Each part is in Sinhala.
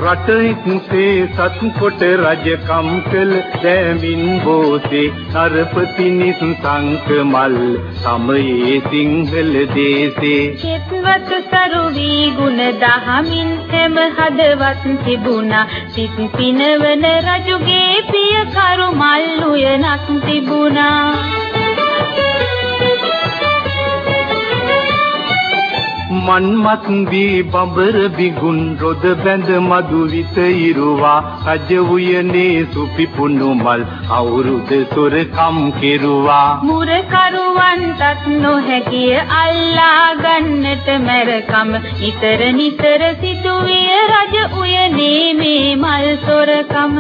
රටෙක්සේ සත්කොට රජකම් කළ දැමින් බෝසේ නරපතිනිස් සංකමල් සමයේ සිංහල දේසේ චෙත්වත සරුවි ගුණ දහමින් හැම හදවත් තිබුණා සිත් පිනවන රජුගේ පිය කරු මල් උයනක් තිබුණා මන්මත් වී බඹර බිගුන් රොද බැඳ මදු විත ඉරුවා රජ උයනේ සුපිපුණු මල් අවුරුද සොරකම් කෙරුවා මුරකරුවන්ටත් නොහැකිය අල්ලා ගන්නට මැරකම නිතර නිතර සිටුවිය රජ උයනේ මේ මල් සොරකම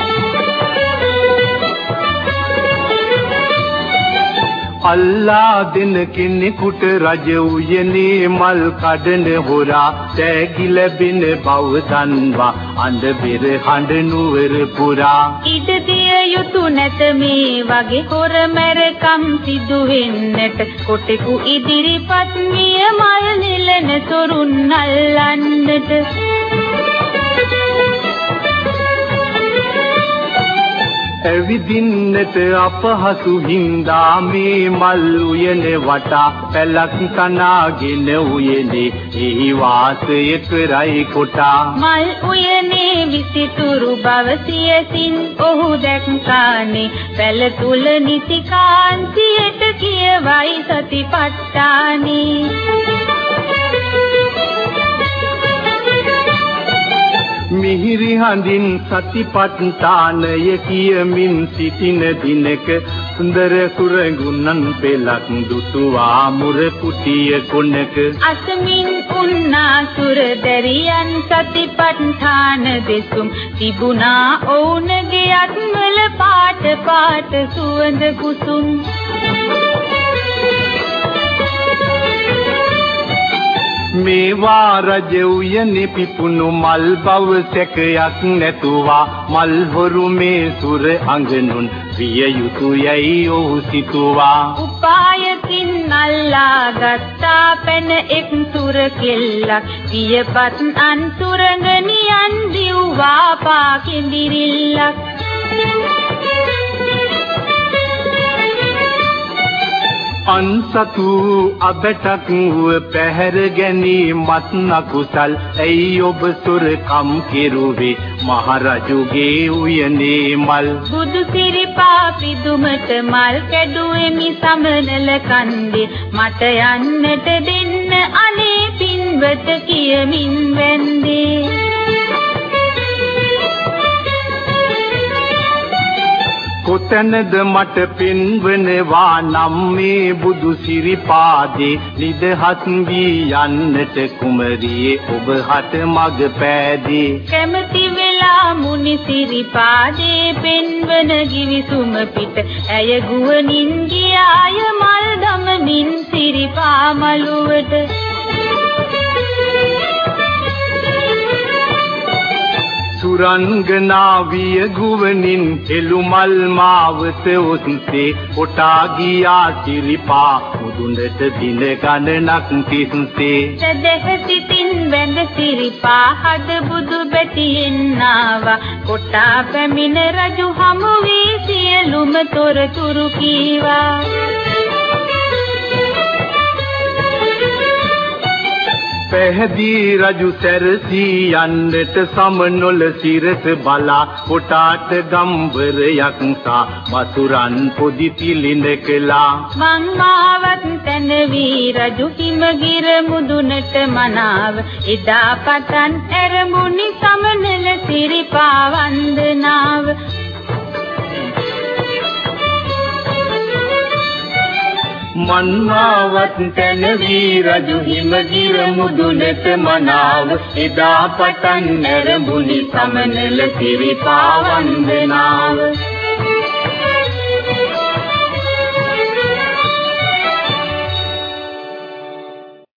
අල්ලා දෙන කෙනෙකුට රජ උයනේ මල් කඩන හොරා තෑගි ලැබෙන බව දන්වා අඬ බෙර හඬ නුවර පුරා ඉඩ දිය යුතු නැත මේ වගේ හොර මැරකම් සිදු වෙන්නට කොටෙකු ඉදිරිපත් මිය මල් නෙලන තොරුන් අල්ලන්නට ඇවිදින්නට අපහසු හින්දා මේ මල් උයනේ වටා පැලක් කනාගෙන උයනේ එහි වාසය කරයි කොටා මල් උයනේ විසිතුරු බව සියසින් ඔහු දැක්කානේ පැල තුල නිසි කාන්තියට කියවයි සතිපට්ඨානේ මිහිරි හඳින් සතිපට්ඨානය කියමින් සිටින දිනක සුන්දර සුරඟුණන් පෙලක් දුටුවා මුර කුටිය කොනක අසමින් උන්නා සුර දැරියන් සතිපට්ඨාන දෙසුම් තිබුණා ඔවුන්ගේ අත්වල පාට පාට සුවඳ කුසුම් මේවා රජ උයනේ පිපුණු මල් බව සැකයක් නැතුවා මල් හොරු මේ සුර අඟනුන් විය යුතුයයි ඔහු සිතුවා උපායකින් අල්ලා ගත්තා පැන එක් සුර කෙල්ලක් පියපත් අන්සුරඟනියන් දිව්වා පාකිඳිරිල්ලක් අන්සතු අබටක් වූ පැහැර ගැනීමත් නකුසල් ඇයි ඔබ සොරකම් කෙරුවේ මහරජුගේ උයනේ මල් බුදු සිරිපා පිදුමට මල් කැඩුවෙමි සමනල කන්දේ මට යන්නට දෙන්න අනේ පින්වත කියමින් වැන්දේ කොතැනද මට පෙන්වනවා නම් මේ බුදු සිරිපාදේ නිදහස් වී යන්නට කුමරියේ ඔබ හට මග පෑදී කැමති වෙලා මුනි සිරිපාදේ පෙන්වන ගිවිසුම පිට ඇය ගුවනින් ගියාය මල් දමමින් සිරිපා මළුවට සුරංගනා විය ගුවනින් එළුමල් මාවත ඔස්සේ කොටා ගියා සිරිපා මුදුනට දින ගණනක් තිස්සේ සදහසිතින් වැඳ සිරිපා හද බුදු බැටියෙන් ආවා කොටා පැමිණ රජු හමු වී සියලුම තොරතුරු කීවා පැහැදී රජු සැරසී යන්නට සමනොල සිරස බලා කොටාට ගම්වරයක් සා වසුරන් පොදි තිලින කළා මං මාවත් තන වී රජු හිමගිර මුදුනට මනාව එදා පටන් ඇරමුණි සමනල සිරිපා වන්දනාව මන්මාවත් තැන වී රජු හිමගිර මුදුනට මනාව එදා පටන් ඇරඹුනි සමනල සිරිපා වන්දනාව